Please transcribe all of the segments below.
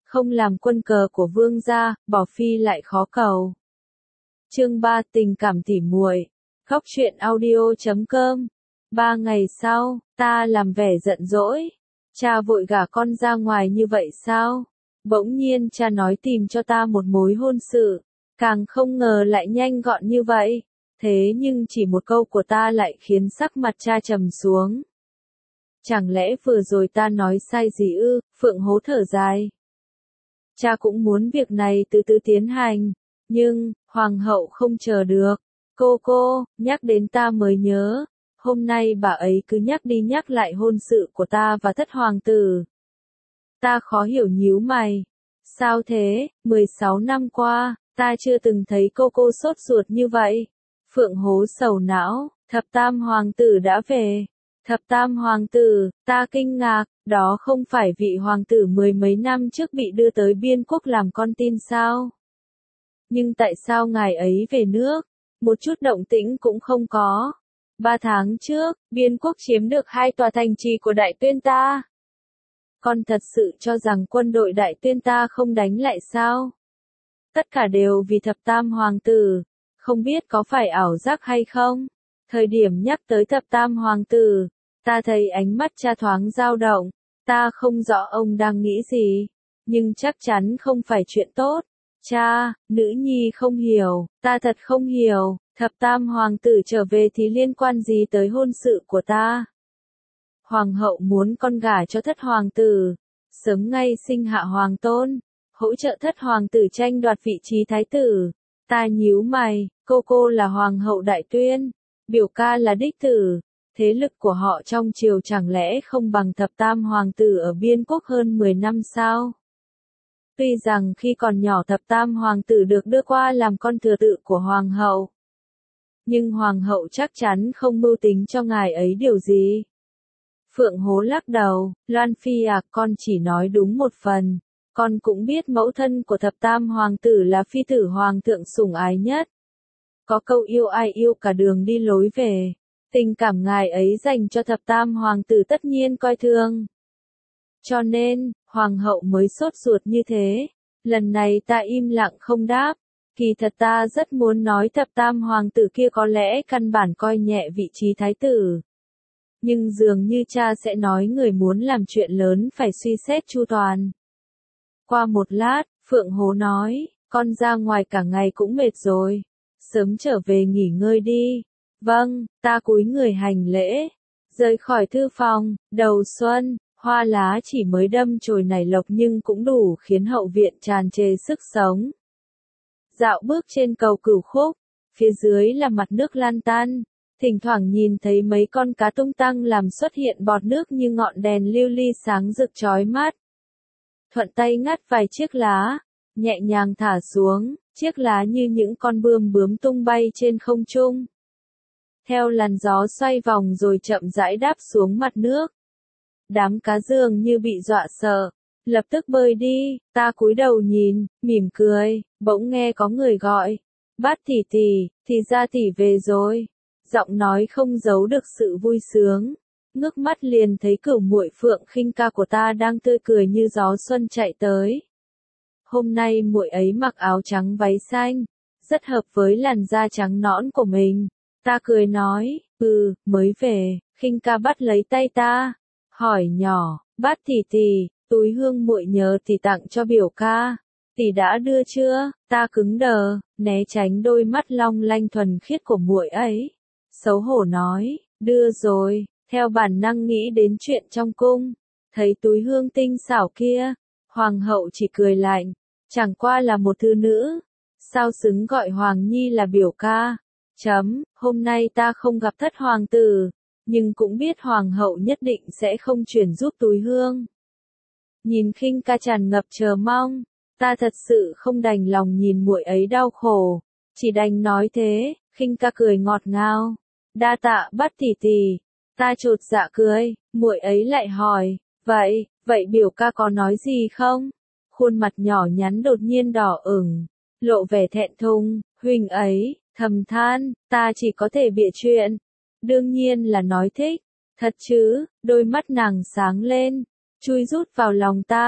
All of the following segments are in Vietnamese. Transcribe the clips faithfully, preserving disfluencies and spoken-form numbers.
không làm quân cờ của vương gia, bỏ phi lại khó cầu. Chương ba tình cảm tỉ muội. Góc truyện audio chấm com. Ba ngày sau, ta làm vẻ giận dỗi. Cha vội gả con ra ngoài như vậy sao? Bỗng nhiên cha nói tìm cho ta một mối hôn sự. Càng không ngờ lại nhanh gọn như vậy. Thế nhưng chỉ một câu của ta lại khiến sắc mặt cha trầm xuống. Chẳng lẽ vừa rồi ta nói sai gì ư? Phượng Hố thở dài. Cha cũng muốn việc này từ từ tiến hành. Nhưng, hoàng hậu không chờ được. Cô cô, nhắc đến ta mới nhớ. Hôm nay bà ấy cứ nhắc đi nhắc lại hôn sự của ta và thất hoàng tử. Ta khó hiểu nhíu mày. Sao thế, mười sáu năm qua, ta chưa từng thấy cô cô sốt ruột như vậy. Phượng Hố sầu não, thập tam hoàng tử đã về. Thập tam hoàng tử, ta kinh ngạc, đó không phải vị hoàng tử mười mấy năm trước bị đưa tới biên quốc làm con tin sao? Nhưng tại sao ngài ấy về nước? Một chút động tĩnh cũng không có. Ba tháng trước, biên quốc chiếm được hai tòa thành trì của Đại Tuyên ta. Con thật sự cho rằng quân đội Đại Tuyên ta không đánh lại sao? Tất cả đều vì thập tam hoàng tử. Không biết có phải ảo giác hay không? Thời điểm nhắc tới thập tam hoàng tử, ta thấy ánh mắt cha thoáng dao động. Ta không rõ ông đang nghĩ gì, nhưng chắc chắn không phải chuyện tốt. Cha, nữ nhi không hiểu, ta thật không hiểu, thập tam hoàng tử trở về thì liên quan gì tới hôn sự của ta? Hoàng hậu muốn con gả cho thất hoàng tử, sớm ngay sinh hạ hoàng tôn, hỗ trợ thất hoàng tử tranh đoạt vị trí thái tử. Ta nhíu mày, cô cô là hoàng hậu Đại Tuyên, biểu ca là đích tử. Thế lực của họ trong triều chẳng lẽ không bằng thập tam hoàng tử ở biên quốc hơn mười năm sao? Tuy rằng khi còn nhỏ thập tam hoàng tử được đưa qua làm con thừa tự của hoàng hậu. Nhưng hoàng hậu chắc chắn không mưu tính cho ngài ấy điều gì. Phượng Hố lắc đầu, Loan Phi à, con chỉ nói đúng một phần. Con cũng biết mẫu thân của thập tam hoàng tử là phi tử hoàng thượng sủng ái nhất. Có câu yêu ai yêu cả đường đi lối về. Tình cảm ngài ấy dành cho thập tam hoàng tử tất nhiên coi thường. Cho nên, hoàng hậu mới sốt ruột như thế. Lần này ta im lặng không đáp. Kỳ thật ta rất muốn nói thập tam hoàng tử kia có lẽ căn bản coi nhẹ vị trí thái tử. Nhưng dường như cha sẽ nói người muốn làm chuyện lớn phải suy xét chu toàn. Qua một lát, Phượng Hố nói, con ra ngoài cả ngày cũng mệt rồi. Sớm trở về nghỉ ngơi đi. Vâng, ta cúi người hành lễ. Rời khỏi thư phòng, đầu xuân, hoa lá chỉ mới đâm chồi nảy lộc nhưng cũng đủ khiến hậu viện tràn trề sức sống. Dạo bước trên cầu Cửu Khúc, phía dưới là mặt nước lan tan, thỉnh thoảng nhìn thấy mấy con cá tung tăng làm xuất hiện bọt nước như ngọn đèn lưu ly sáng rực chói mắt. Thuận tay ngắt vài chiếc lá, nhẹ nhàng thả xuống, chiếc lá như những con bươm bướm tung bay trên không trung. Theo làn gió xoay vòng rồi chậm rãi đáp xuống mặt nước. Đám cá dường như bị dọa sợ, lập tức bơi đi. Ta cúi đầu nhìn, mỉm cười, bỗng nghe có người gọi, Bát tỷ tỷ, thì ra tỷ về rồi. Giọng nói không giấu được sự vui sướng. Ngước mắt liền thấy cửu muội Phượng Khinh ca của ta đang tươi cười như gió xuân chạy tới. Hôm nay muội ấy mặc áo trắng váy xanh, rất hợp với làn da trắng nõn của mình. Ta cười nói, ừ, mới về. Khinh ca bắt lấy tay ta, hỏi nhỏ, Bát tỷ tỷ, túi hương muội nhờ tỷ tặng cho biểu ca, tỷ đã đưa chưa? Ta cứng đờ, né tránh đôi mắt long lanh thuần khiết của muội ấy, xấu hổ nói, đưa rồi. Theo bản năng nghĩ đến chuyện trong cung, thấy túi hương tinh xảo kia, hoàng hậu chỉ cười lạnh, chẳng qua là một thư nữ, sao xứng gọi hoàng nhi là biểu ca. Chấm, hôm nay ta không gặp thất hoàng tử, nhưng cũng biết hoàng hậu nhất định sẽ không chuyển giúp túi hương. Nhìn Khinh ca tràn ngập chờ mong, ta thật sự không đành lòng nhìn muội ấy đau khổ, chỉ đành nói thế. Khinh ca cười ngọt ngào, đa tạ Bát tỷ tỷ. Ta chột dạ cười, muội ấy lại hỏi, vậy, vậy biểu ca có nói gì không? Khuôn mặt nhỏ nhắn đột nhiên đỏ ửng, lộ vẻ thẹn thùng, huynh ấy, thầm than, ta chỉ có thể bịa chuyện. Đương nhiên là nói thích, thật chứ, đôi mắt nàng sáng lên, chui rút vào lòng ta.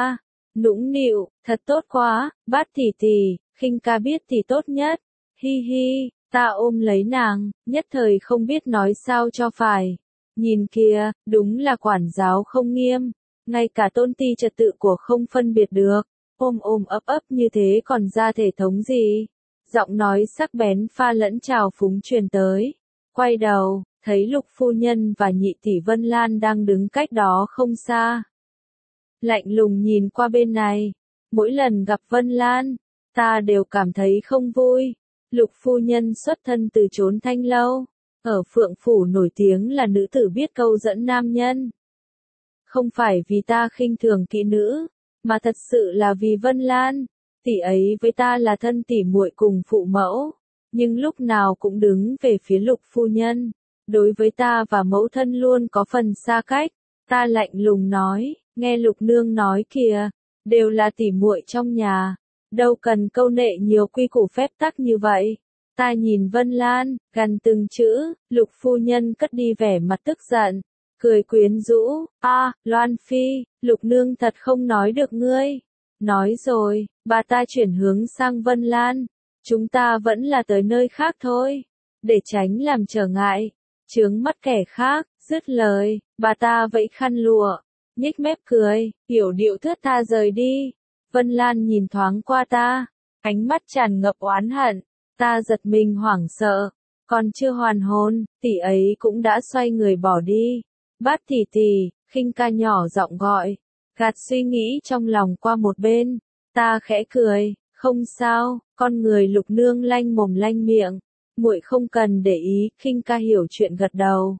nũng nịu, thật tốt quá, Bát tỷ tỷ, khinh ca biết thì tốt nhất, hi hi, ta ôm lấy nàng, nhất thời không biết nói sao cho phải. Nhìn kìa, đúng là quản giáo không nghiêm, ngay cả tôn ti trật tự của không phân biệt được, ôm ôm ấp ấp như thế còn ra thể thống gì. Giọng nói sắc bén pha lẫn trào phúng truyền tới, quay đầu, thấy Lục phu nhân và nhị tỷ Vân Lan đang đứng cách đó không xa. Lạnh lùng nhìn qua bên này, mỗi lần gặp Vân Lan, ta đều cảm thấy không vui. Lục phu nhân xuất thân từ chốn thanh lâu, ở Phượng Phủ nổi tiếng là nữ tử biết câu dẫn nam nhân. Không phải vì ta khinh thường kỹ nữ, mà thật sự là vì Vân Lan, tỷ ấy với ta là thân tỷ muội cùng phụ mẫu, nhưng lúc nào cũng đứng về phía Lục phu nhân, đối với ta và mẫu thân luôn có phần xa cách. Ta lạnh lùng nói, nghe Lục nương nói kìa, đều là tỷ muội trong nhà, đâu cần câu nệ nhiều quy củ phép tắc như vậy. Ta nhìn Vân Lan, gần từng chữ, Lục phu nhân cất đi vẻ mặt tức giận, cười quyến rũ, a, Loan Phi, Lục nương thật không nói được ngươi. Nói rồi, bà ta chuyển hướng sang Vân Lan, chúng ta vẫn là tới nơi khác thôi, để tránh làm trở ngại, chướng mắt kẻ khác. Dứt lời, bà ta vẫy khăn lụa, nhếch mép cười, hiểu điệu thướt tha rời đi. Vân Lan nhìn thoáng qua ta, ánh mắt tràn ngập oán hận, ta giật mình hoảng sợ, còn chưa hoàn hồn, tỷ ấy cũng đã xoay người bỏ đi. Bát tỷ tỷ, khinh ca nhỏ giọng gọi, gạt suy nghĩ trong lòng qua một bên, ta khẽ cười, không sao, con người Lục nương lanh mồm lanh miệng, muội không cần để ý. Khinh ca hiểu chuyện gật đầu,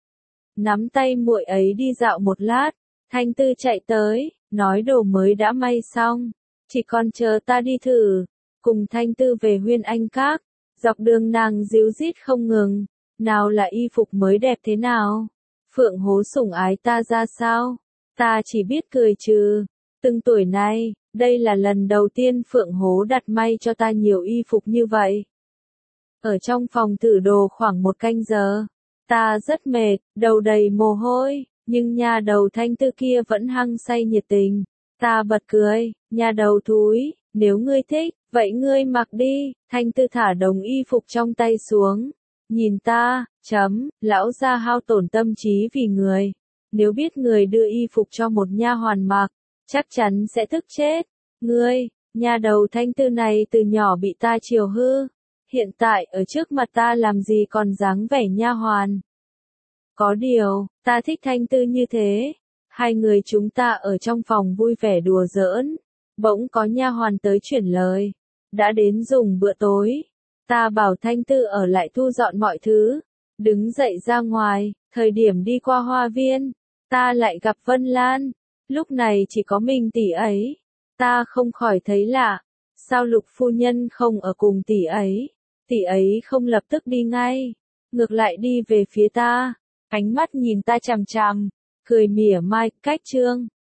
nắm tay muội ấy đi dạo một lát. Thanh Tư chạy tới, nói đồ mới đã may xong, chỉ còn chờ ta đi thử. Cùng Thanh Tư về Huyên Anh Các, dọc đường nàng díu dít không ngừng, nào là y phục mới đẹp thế nào, Phượng Hố sủng ái ta ra sao, ta chỉ biết cười trừ. Từng tuổi này, đây là lần đầu tiên Phượng Hố đặt may cho ta nhiều y phục như vậy. Ở trong phòng thử đồ khoảng một canh giờ, ta rất mệt, đầu đầy mồ hôi, nhưng nhà đầu Thanh Tư kia vẫn hăng say nhiệt tình. Ta bật cười, nhà đầu thúi, nếu ngươi thích, vậy ngươi mặc đi. Thanh Tư thả đống y phục trong tay xuống, nhìn ta, chấm, lão gia hao tổn tâm trí vì người. Nếu biết người đưa y phục cho một nha hoàn mặc, chắc chắn sẽ tức chết. Ngươi, nhà đầu Thanh Tư này từ nhỏ bị ta chiều hư, hiện tại ở trước mặt ta làm gì còn dáng vẻ nha hoàn. Có điều, ta thích Thanh Tư như thế. Hai người chúng ta ở trong phòng vui vẻ đùa giỡn, bỗng có nha hoàn tới chuyển lời, đã đến dùng bữa tối. Ta bảo Thanh Tư ở lại thu dọn mọi thứ, đứng dậy ra ngoài. Thời điểm đi qua hoa viên, ta lại gặp Vân Lan, lúc này chỉ có mình tỷ ấy. Ta không khỏi thấy lạ, sao Lục phu nhân không ở cùng tỷ ấy? Tỷ ấy không lập tức đi ngay, ngược lại đi về phía ta, ánh mắt nhìn ta chằm chằm, cười mỉa mai. Cách chương